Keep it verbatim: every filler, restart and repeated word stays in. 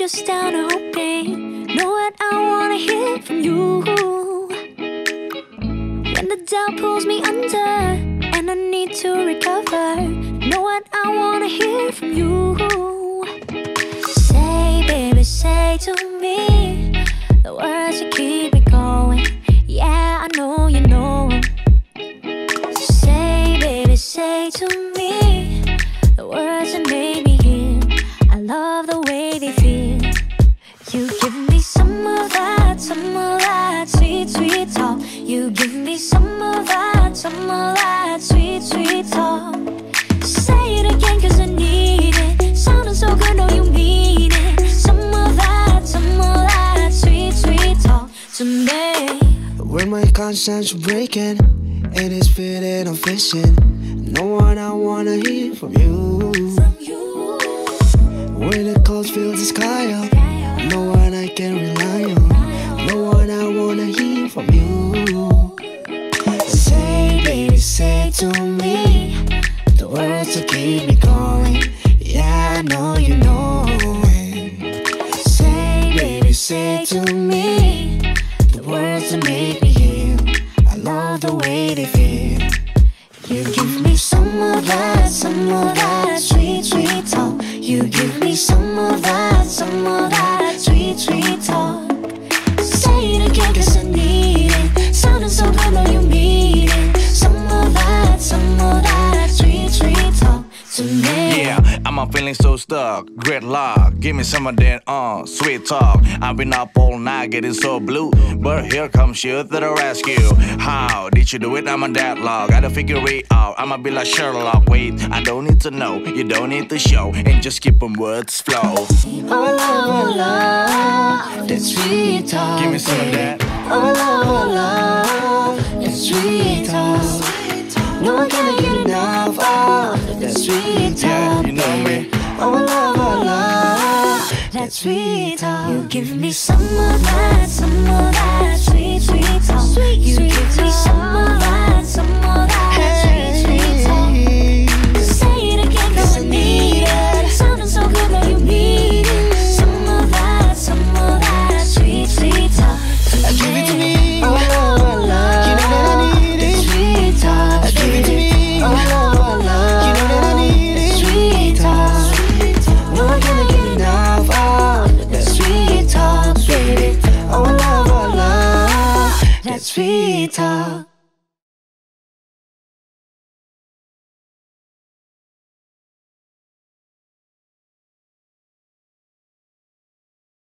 just down to hoping. Know what I wanna hear from you. When the doubt pulls me under and I need to recover, know what I wanna hear from you. Say, baby, say to me the words that keep me going. Yeah, I know you know 'em. Say, baby, say to me the words that made me heal. I love the way they feel. You give me some of that, some of that sweet, sweet talk. You give me some of that, some of that sweet, sweet talk. Say it again 'cause I need it. Sounding so good, know you mean it. Some of that, some of that sweet, sweet talk to me. When my conscience breaking and it's feeling I'm fishing, know what I wanna hear from you. From you. When the clouds fill the sky up, know what I can rely on. Know what I wanna hear from you. Say, baby, say to me the words that keep me going. Yeah, I know you know it. Say, baby, say to me the words that make me heal. I love the way they feel. You give me some of that, some of that sweet, sweet talk. You give me some of that, some of that sweet, sweet talk. Say it again 'cause I need it. Sounding so good, know you mean it. Some of that, some of that sweet, sweet talk to me. Yeah, I'm a feeling so stuck, gridlock. Give me some of that uh, sweet talk. I've been up all night getting so blue, but here comes you to the rescue. How did you do it? I'm a deadlock. Gotta figure it out. I'ma be like Sherlock. Wait, I don't need to know, you don't need to show, and just keep on words flow. Oh, love, oh, love, that sweet talk. Give me some of that. Oh, love, oh, love, that sweet talk. No one can get enough of that sweet talk. Yeah, you know me. Oh, love, oh, love, that sweet talk. You give me some of that, some of that sweet, sweet talk. Sweet, you sweet give me some of that, some of that sweet, sweet talk. Say it again 'cause I need it. Sounding so good, know you mean it. Some of that, some of that sweet, sweet talk. Give it to me. Oh, love, oh, love, You know that I need that it. sweet talk. Give it to me. Oh, love, oh, love, You know that I need it. sweet talk. No one can get enough of that sweet talk, baby. Oh, love, oh, love, that sweet talk.